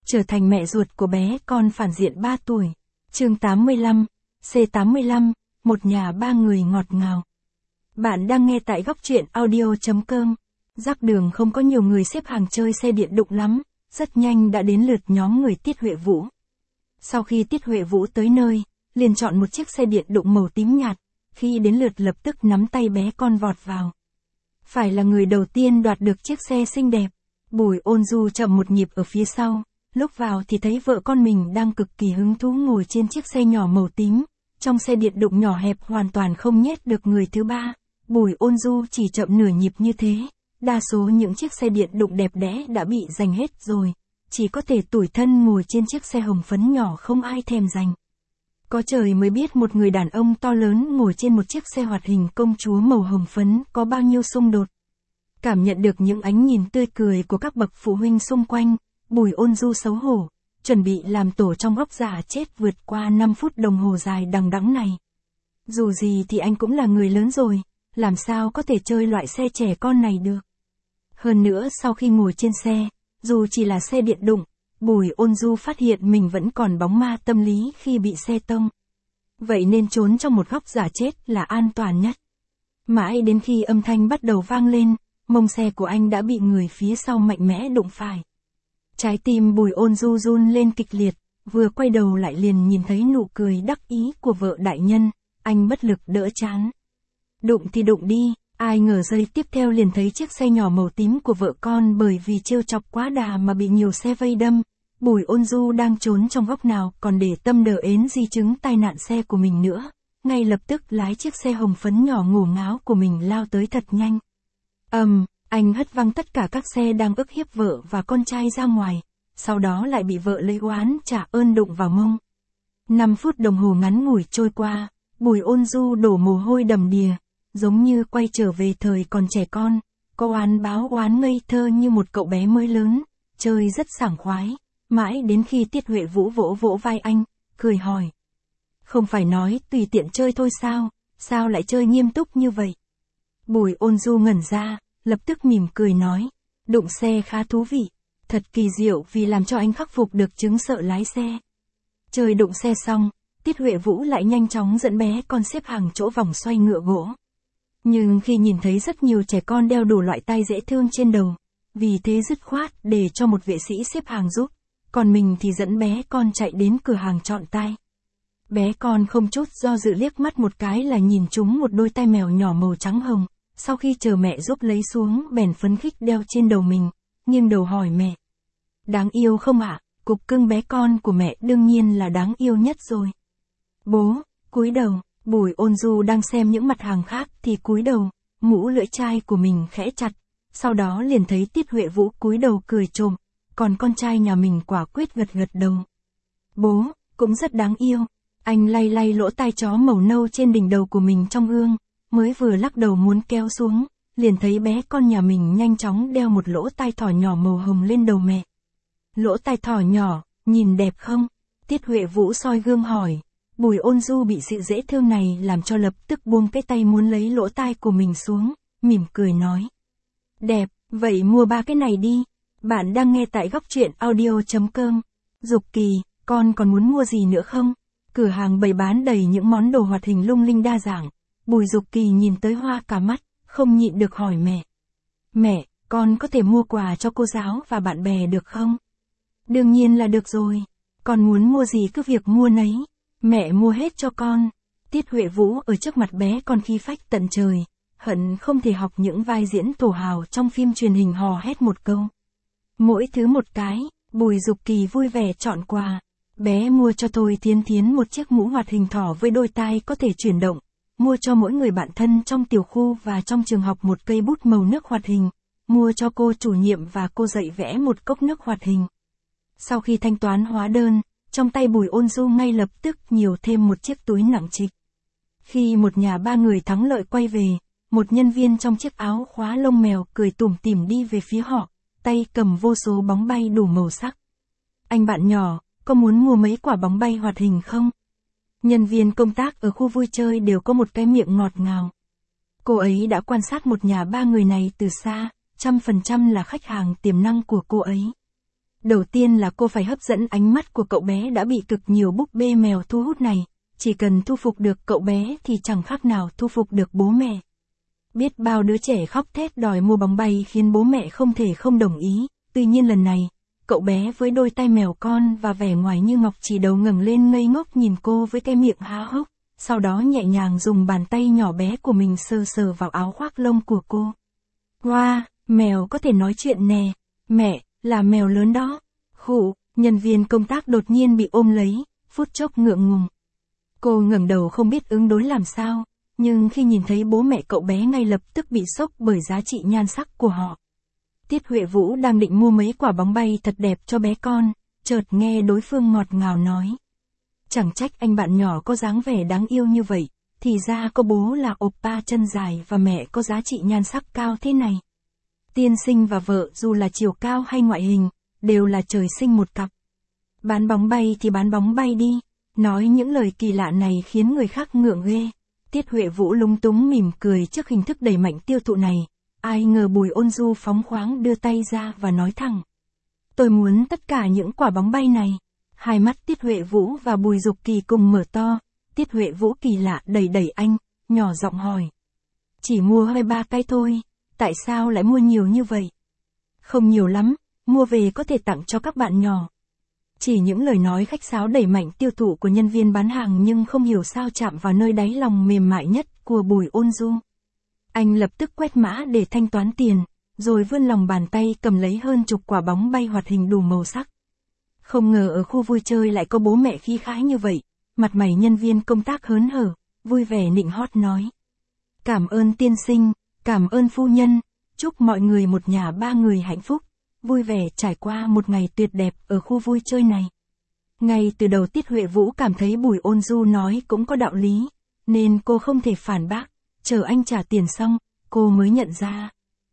trở thành mẹ ruột của bé con phản diện 3 tuổi. Chương 85, C85, một nhà ba người ngọt ngào. Bạn đang nghe tại góc truyện audio.com. Rắc đường không có nhiều người xếp hàng chơi xe điện đụng lắm, rất nhanh đã đến lượt nhóm người Tiết Huệ Vũ. Sau khi Tiết Huệ Vũ tới nơi, liền chọn một chiếc xe điện đụng màu tím nhạt, khi đến lượt lập tức nắm tay bé con vọt vào. Phải là người đầu tiên đoạt được chiếc xe xinh đẹp, Bùi Ôn Du chậm một nhịp ở phía sau, lúc vào thì thấy vợ con mình đang cực kỳ hứng thú ngồi trên chiếc xe nhỏ màu tím, trong xe điện đụng nhỏ hẹp hoàn toàn không nhét được người thứ ba. Bùi Ôn Du chỉ chậm nửa nhịp như thế, đa số những chiếc xe điện đụng đẹp đẽ đã bị giành hết rồi, chỉ có thể tủi thân ngồi trên chiếc xe hồng phấn nhỏ không ai thèm giành. Có trời mới biết một người đàn ông to lớn ngồi trên một chiếc xe hoạt hình công chúa màu hồng phấn có bao nhiêu xung đột. Cảm nhận được những ánh nhìn tươi cười của các bậc phụ huynh xung quanh, Bùi Ôn Du xấu hổ, chuẩn bị làm tổ trong góc giả chết vượt qua 5 phút đồng hồ dài đằng đẵng này. Dù gì thì anh cũng là người lớn rồi, làm sao có thể chơi loại xe trẻ con này được. Hơn nữa sau khi ngồi trên xe, dù chỉ là xe điện đụng, Bùi Ôn Du phát hiện mình vẫn còn bóng ma tâm lý khi bị xe tông. Vậy nên trốn trong một góc giả chết là an toàn nhất. Mãi đến khi âm thanh bắt đầu vang lên, mông xe của anh đã bị người phía sau mạnh mẽ đụng phải. Trái tim Bùi Ôn Du run lên kịch liệt, vừa quay đầu lại liền nhìn thấy nụ cười đắc ý của vợ đại nhân, anh bất lực đỡ chán. Đụng thì đụng đi, ai ngờ giây tiếp theo liền thấy chiếc xe nhỏ màu tím của vợ con bởi vì trêu chọc quá đà mà bị nhiều xe vây đâm. Bùi Ôn Du đang trốn trong góc nào còn để tâm đờ ến di chứng tai nạn xe của mình nữa, ngay lập tức lái chiếc xe hồng phấn nhỏ ngổ ngáo của mình lao tới thật nhanh. Anh hất văng tất cả các xe đang ức hiếp vợ và con trai ra ngoài, sau đó lại bị vợ lấy oán trả ơn đụng vào mông. 5 phút đồng hồ ngắn ngủi trôi qua, Bùi Ôn Du đổ mồ hôi đầm đìa, giống như quay trở về thời còn trẻ con, có oán báo oán ngây thơ như một cậu bé mới lớn, chơi rất sảng khoái, mãi đến khi Tiết Huệ Vũ vỗ vỗ vai anh, cười hỏi. Không phải nói tùy tiện chơi thôi sao lại chơi nghiêm túc như vậy? Bùi Ôn Du ngẩn ra, lập tức mỉm cười nói, đụng xe khá thú vị, thật kỳ diệu vì làm cho anh khắc phục được chứng sợ lái xe. Chơi đụng xe xong, Tiết Huệ Vũ lại nhanh chóng dẫn bé con xếp hàng chỗ vòng xoay ngựa gỗ. Nhưng khi nhìn thấy rất nhiều trẻ con đeo đủ loại tai dễ thương trên đầu, vì thế dứt khoát để cho một vệ sĩ xếp hàng giúp, còn mình thì dẫn bé con chạy đến cửa hàng chọn tai. Bé con không chút do dự liếc mắt một cái là nhìn trúng một đôi tai mèo nhỏ màu trắng hồng, sau khi chờ mẹ giúp lấy xuống bèn phấn khích đeo trên đầu mình, nghiêng đầu hỏi mẹ. Đáng yêu không ạ? Cục cưng bé con của mẹ đương nhiên là đáng yêu nhất rồi. Bố, cúi đầu. Bùi Ôn Du đang xem những mặt hàng khác thì cúi đầu, mũ lưỡi chai của mình khẽ chặt, sau đó liền thấy Tiết Huệ Vũ cúi đầu cười trộm, còn con trai nhà mình quả quyết gật gật đầu. Bố, cũng rất đáng yêu. Anh lay lay lỗ tai chó màu nâu trên đỉnh đầu của mình trong gương, mới vừa lắc đầu muốn kéo xuống, liền thấy bé con nhà mình nhanh chóng đeo một lỗ tai thỏ nhỏ màu hồng lên đầu mẹ. Lỗ tai thỏ nhỏ, nhìn đẹp không? Tiết Huệ Vũ soi gương hỏi. Bùi Ôn Du bị sự dễ thương này làm cho lập tức buông cái tay muốn lấy lỗ tai của mình xuống, mỉm cười nói. Đẹp, vậy mua 3 cái này đi. Bạn đang nghe tại góc truyện audio.com. Dục Kỳ, con còn muốn mua gì nữa không? Cửa hàng bày bán đầy những món đồ hoạt hình lung linh đa dạng. Bùi Dục Kỳ nhìn tới hoa cả mắt, không nhịn được hỏi mẹ. Mẹ, con có thể mua quà cho cô giáo và bạn bè được không? Đương nhiên là được rồi. Con muốn mua gì cứ việc mua nấy. Mẹ mua hết cho con. Tiết Huệ Vũ ở trước mặt bé con khí phách tận trời, hận không thể học những vai diễn thổ hào trong phim truyền hình hò hét một câu. Mỗi thứ một cái, Bùi Dục Kỳ vui vẻ chọn quà. Bé mua cho Thôi Thiến Thiến một chiếc mũ hoạt hình thỏ với đôi tai có thể chuyển động, mua cho mỗi người bạn thân trong tiểu khu và trong trường học một cây bút màu nước hoạt hình, mua cho cô chủ nhiệm và cô dạy vẽ một cốc nước hoạt hình. Sau khi thanh toán hóa đơn, trong tay Bùi Ôn Du ngay lập tức nhiều thêm một chiếc túi nặng trịch. Khi một nhà ba người thắng lợi quay về, một nhân viên trong chiếc áo khóa lông mèo cười tủm tỉm đi về phía họ, tay cầm vô số bóng bay đủ màu sắc. Anh bạn nhỏ, có muốn mua mấy quả bóng bay hoạt hình không? Nhân viên công tác ở khu vui chơi đều có một cái miệng ngọt ngào. Cô ấy đã quan sát một nhà ba người này từ xa, 100% là khách hàng tiềm năng của cô ấy. Đầu tiên là cô phải hấp dẫn ánh mắt của cậu bé đã bị cực nhiều búp bê mèo thu hút này, chỉ cần thu phục được cậu bé thì chẳng khác nào thu phục được bố mẹ. Biết bao đứa trẻ khóc thét đòi mua bóng bay khiến bố mẹ không thể không đồng ý, tuy nhiên lần này, cậu bé với đôi tay mèo con và vẻ ngoài như ngọc chỉ đầu ngẩng lên ngây ngốc nhìn cô với cái miệng há hốc, sau đó nhẹ nhàng dùng bàn tay nhỏ bé của mình sờ sờ vào áo khoác lông của cô. Wow, mèo có thể nói chuyện nè, mẹ, là mèo lớn đó. Khụ, nhân viên công tác đột nhiên bị ôm lấy, phút chốc ngượng ngùng. Cô ngẩng đầu không biết ứng đối làm sao, nhưng khi nhìn thấy bố mẹ cậu bé ngay lập tức bị sốc bởi giá trị nhan sắc của họ. Tiết Huệ Vũ đang định mua mấy quả bóng bay thật đẹp cho bé con, chợt nghe đối phương ngọt ngào nói. Chẳng trách anh bạn nhỏ có dáng vẻ đáng yêu như vậy, thì ra có bố là oppa chân dài và mẹ có giá trị nhan sắc cao thế này. Tiên sinh và vợ dù là chiều cao hay ngoại hình, đều là trời sinh một cặp. Bán bóng bay thì bán bóng bay đi, nói những lời kỳ lạ này khiến người khác ngượng ghê. Tiết Huệ Vũ lúng túng mỉm cười trước hình thức đẩy mạnh tiêu thụ này, ai ngờ Bùi Ôn Du phóng khoáng đưa tay ra và nói thẳng. Tôi muốn tất cả những quả bóng bay này. Hai mắt Tiết Huệ Vũ và Bùi Dục Kỳ cùng mở to, Tiết Huệ Vũ kỳ lạ đẩy anh, nhỏ giọng hỏi. Chỉ mua 2-3 cái thôi, tại sao lại mua nhiều như vậy? Không nhiều lắm, mua về có thể tặng cho các bạn nhỏ. Chỉ những lời nói khách sáo đẩy mạnh tiêu thụ của nhân viên bán hàng nhưng không hiểu sao chạm vào nơi đáy lòng mềm mại nhất của Bùi Ôn Du. Anh lập tức quét mã để thanh toán tiền, rồi vươn lòng bàn tay cầm lấy hơn chục quả bóng bay hoạt hình đủ màu sắc. Không ngờ ở khu vui chơi lại có bố mẹ khí khái như vậy, mặt mày nhân viên công tác hớn hở, vui vẻ nịnh hót nói. Cảm ơn tiên sinh, cảm ơn phu nhân, chúc mọi người một nhà 3 người hạnh phúc, vui vẻ trải qua một ngày tuyệt đẹp ở khu vui chơi này. Ngay từ đầu Tiết Huệ Vũ cảm thấy Bùi Ôn Du nói cũng có đạo lý, nên cô không thể phản bác, chờ anh trả tiền xong, cô mới nhận ra.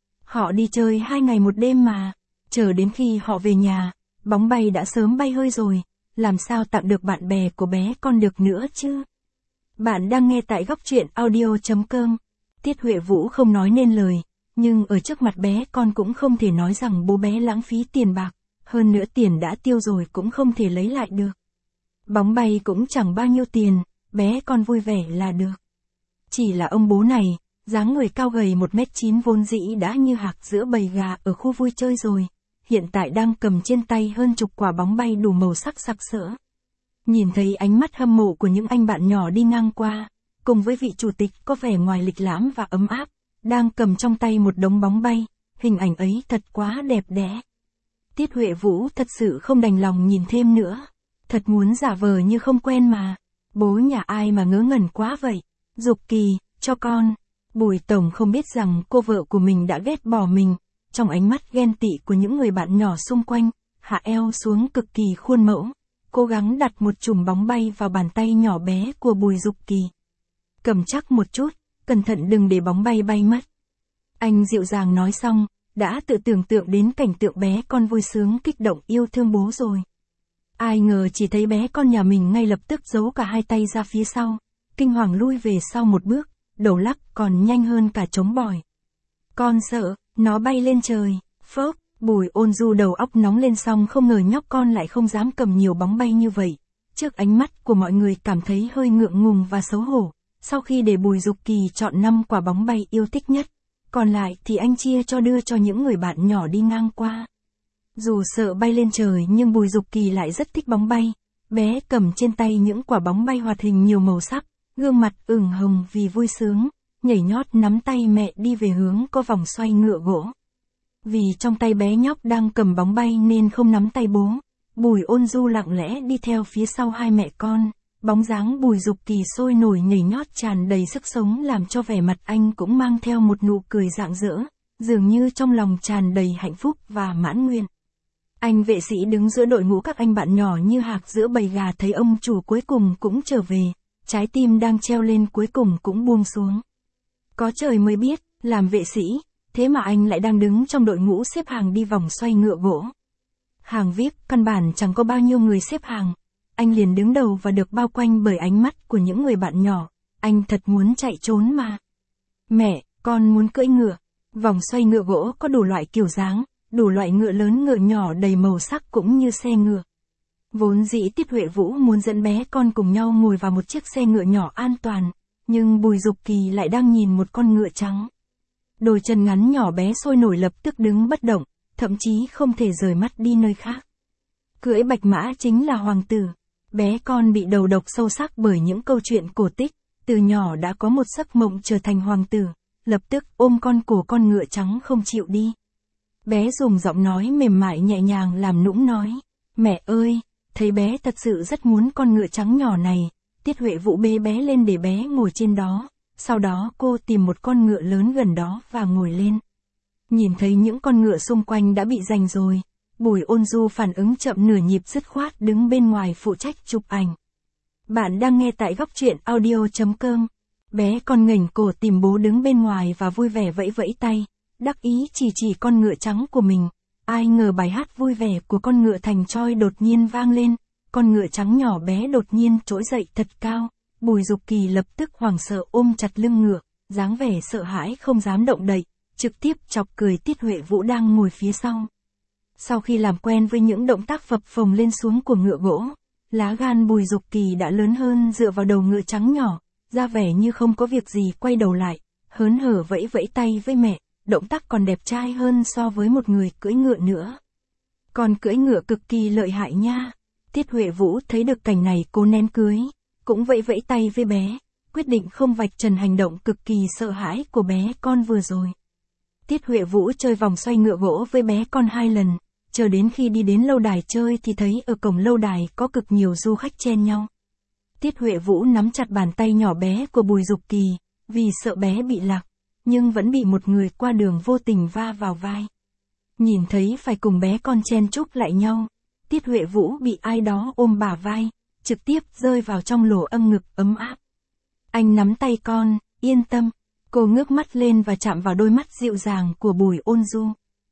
Họ đi chơi 2 ngày 1 đêm mà, chờ đến khi họ về nhà, bóng bay đã sớm bay hơi rồi, làm sao tặng được bạn bè của bé con được nữa chứ? Bạn đang nghe tại góc truyện audio.com. Tiết Huệ Vũ không nói nên lời, nhưng ở trước mặt bé con cũng không thể nói rằng bố bé lãng phí tiền bạc, hơn nữa tiền đã tiêu rồi cũng không thể lấy lại được. Bóng bay cũng chẳng bao nhiêu tiền, bé con vui vẻ là được. Chỉ là ông bố này, dáng người cao gầy 1m9 vốn dĩ đã như hạc giữa bầy gà ở khu vui chơi rồi, hiện tại đang cầm trên tay hơn chục quả bóng bay đủ màu sắc sặc sỡ. Nhìn thấy ánh mắt hâm mộ của những anh bạn nhỏ đi ngang qua, cùng với vị chủ tịch có vẻ ngoài lịch lãm và ấm áp, đang cầm trong tay một đống bóng bay, hình ảnh ấy thật quá đẹp đẽ. Tiết Huệ Vũ thật sự không đành lòng nhìn thêm nữa, thật muốn giả vờ như không quen mà, bố nhà ai mà ngớ ngẩn quá vậy, Dục Kỳ, cho con. Bùi Tổng không biết rằng cô vợ của mình đã ghét bỏ mình, trong ánh mắt ghen tị của những người bạn nhỏ xung quanh, hạ eo xuống cực kỳ khuôn mẫu, cố gắng đặt một chùm bóng bay vào bàn tay nhỏ bé của Bùi Dục Kỳ. Cầm chắc một chút, cẩn thận đừng để bóng bay bay mất. Anh dịu dàng nói xong, đã tự tưởng tượng đến cảnh tượng bé con vui sướng kích động yêu thương bố rồi. Ai ngờ chỉ thấy bé con nhà mình ngay lập tức giấu cả hai tay ra phía sau, kinh hoàng lui về sau một bước, đầu lắc còn nhanh hơn cả trống bỏi. Con sợ, nó bay lên trời, phốc, Bùi Ôn Du đầu óc nóng lên xong không ngờ nhóc con lại không dám cầm nhiều bóng bay như vậy. Trước ánh mắt của mọi người cảm thấy hơi ngượng ngùng và xấu hổ, sau khi để Bùi Dục Kỳ chọn 5 quả bóng bay yêu thích nhất, còn lại thì anh chia cho đưa cho những người bạn nhỏ đi ngang qua. Dù sợ bay lên trời nhưng Bùi Dục Kỳ lại rất thích bóng bay, bé cầm trên tay những quả bóng bay hoạt hình nhiều màu sắc, gương mặt ửng hồng vì vui sướng, nhảy nhót nắm tay mẹ đi về hướng có vòng xoay ngựa gỗ. Vì trong tay bé nhóc đang cầm bóng bay nên không nắm tay bố, Bùi Ôn Du lặng lẽ đi theo phía sau hai mẹ con, bóng dáng Bùi Dục Kỳ sôi nổi nhảy nhót tràn đầy sức sống làm cho vẻ mặt anh cũng mang theo một nụ cười rạng rỡ, dường như trong lòng tràn đầy hạnh phúc và mãn nguyện. Anh vệ sĩ đứng giữa đội ngũ các anh bạn nhỏ như hạc giữa bầy gà thấy ông chủ cuối cùng cũng trở về, trái tim đang treo lên cuối cùng cũng buông xuống. Có trời mới biết, làm vệ sĩ, thế mà anh lại đang đứng trong đội ngũ xếp hàng đi vòng xoay ngựa gỗ. Hàng VIP, căn bản chẳng có bao nhiêu người xếp hàng. Anh liền đứng đầu và được bao quanh bởi ánh mắt của những người bạn nhỏ. Anh thật muốn chạy trốn mà. Mẹ, con muốn cưỡi ngựa. Vòng xoay ngựa gỗ có đủ loại kiểu dáng, đủ loại ngựa lớn ngựa nhỏ đầy màu sắc cũng như xe ngựa. Vốn dĩ Tiết Huệ Vũ muốn dẫn bé con cùng nhau ngồi vào một chiếc xe ngựa nhỏ an toàn, nhưng Bùi Dục Kỳ lại đang nhìn một con ngựa trắng. Đôi chân ngắn nhỏ bé sôi nổi lập tức đứng bất động, thậm chí không thể rời mắt đi nơi khác. Cưỡi bạch mã chính là hoàng tử. Bé con bị đầu độc sâu sắc bởi những câu chuyện cổ tích, từ nhỏ đã có một giấc mộng trở thành hoàng tử, lập tức ôm con cổ con ngựa trắng không chịu đi. Bé dùng giọng nói mềm mại nhẹ nhàng làm nũng nói, mẹ ơi, thấy bé thật sự rất muốn con ngựa trắng nhỏ này. Tiết Huệ Vũ bế bé lên để bé ngồi trên đó, sau đó cô tìm một con ngựa lớn gần đó và ngồi lên. Nhìn thấy những con ngựa xung quanh đã bị giành rồi, Bùi Ôn Du phản ứng chậm nửa nhịp dứt khoát đứng bên ngoài phụ trách chụp ảnh. Bạn đang nghe tại góc truyện audio.com. Bé con nghềnh cổ tìm bố đứng bên ngoài và vui vẻ vẫy vẫy tay, đắc ý chỉ con ngựa trắng của mình. Ai ngờ bài hát vui vẻ của con ngựa thành Troi đột nhiên vang lên, con ngựa trắng nhỏ bé đột nhiên trỗi dậy thật cao. Bùi Dục Kỳ lập tức hoảng sợ ôm chặt lưng ngựa, dáng vẻ sợ hãi không dám động đậy, trực tiếp chọc cười Tiết Huệ Vũ đang ngồi phía sau. Sau khi làm quen với những động tác phập phồng lên xuống của ngựa gỗ, lá gan Bùi Dục Kỳ đã lớn hơn dựa vào đầu ngựa trắng nhỏ, ra vẻ như không có việc gì quay đầu lại, hớn hở vẫy vẫy tay với mẹ, động tác còn đẹp trai hơn so với một người cưỡi ngựa nữa. Còn cưỡi ngựa cực kỳ lợi hại nha. Tiết Huệ Vũ thấy được cảnh này cố nén cưới, cũng vẫy vẫy tay với bé, quyết định không vạch trần hành động cực kỳ sợ hãi của bé con vừa rồi. Tiết Huệ Vũ chơi vòng xoay ngựa gỗ với bé con 2 lần, chờ đến khi đi đến lâu đài chơi thì thấy ở cổng lâu đài có cực nhiều du khách chen nhau. Tiết Huệ Vũ nắm chặt bàn tay nhỏ bé của Bùi Dục Kỳ, vì sợ bé bị lạc, nhưng vẫn bị một người qua đường vô tình va vào vai. Nhìn thấy phải cùng bé con chen chúc lại nhau, Tiết Huệ Vũ bị ai đó ôm bả vai, trực tiếp rơi vào trong lỗ âm ngực ấm áp. Anh nắm tay con, yên tâm. Cô ngước mắt lên và chạm vào đôi mắt dịu dàng của Bùi Ôn Du.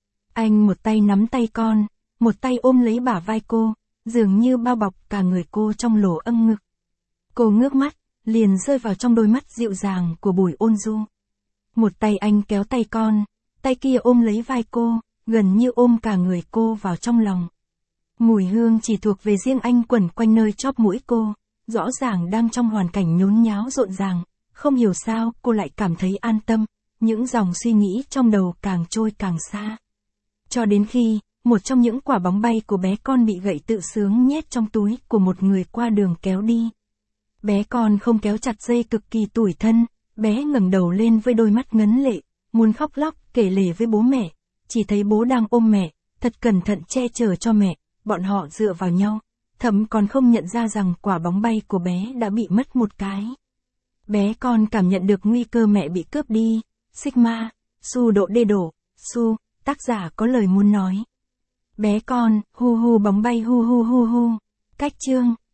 Anh một tay nắm tay con, một tay ôm lấy bả vai cô, dường như bao bọc cả người cô trong lỗ âm ngực. Cô ngước mắt, liền rơi vào trong đôi mắt dịu dàng của Bùi Ôn Du. Một tay anh kéo tay con, tay kia ôm lấy vai cô, gần như ôm cả người cô vào trong lòng. Mùi hương chỉ thuộc về riêng anh quẩn quanh nơi chóp mũi cô, rõ ràng đang trong hoàn cảnh nhốn nháo rộn ràng. Không hiểu sao cô lại cảm thấy an tâm, những dòng suy nghĩ trong đầu càng trôi càng xa. Cho đến khi, một trong những quả bóng bay của bé con bị gậy tự sướng nhét trong túi của một người qua đường kéo đi. Bé con không kéo chặt dây cực kỳ tủi thân, bé ngẩng đầu lên với đôi mắt ngấn lệ, muốn khóc lóc kể lể với bố mẹ, chỉ thấy bố đang ôm mẹ, thật cẩn thận che chở cho mẹ, bọn họ dựa vào nhau, thậm còn không nhận ra rằng quả bóng bay của bé đã bị mất một cái. Bé con cảm nhận được nguy cơ mẹ bị cướp đi. Sigma, Su độ đê đổ, Su, tác giả có lời muốn nói. Bé con, hu hu bóng bay hu hu hu hu. Cách chương,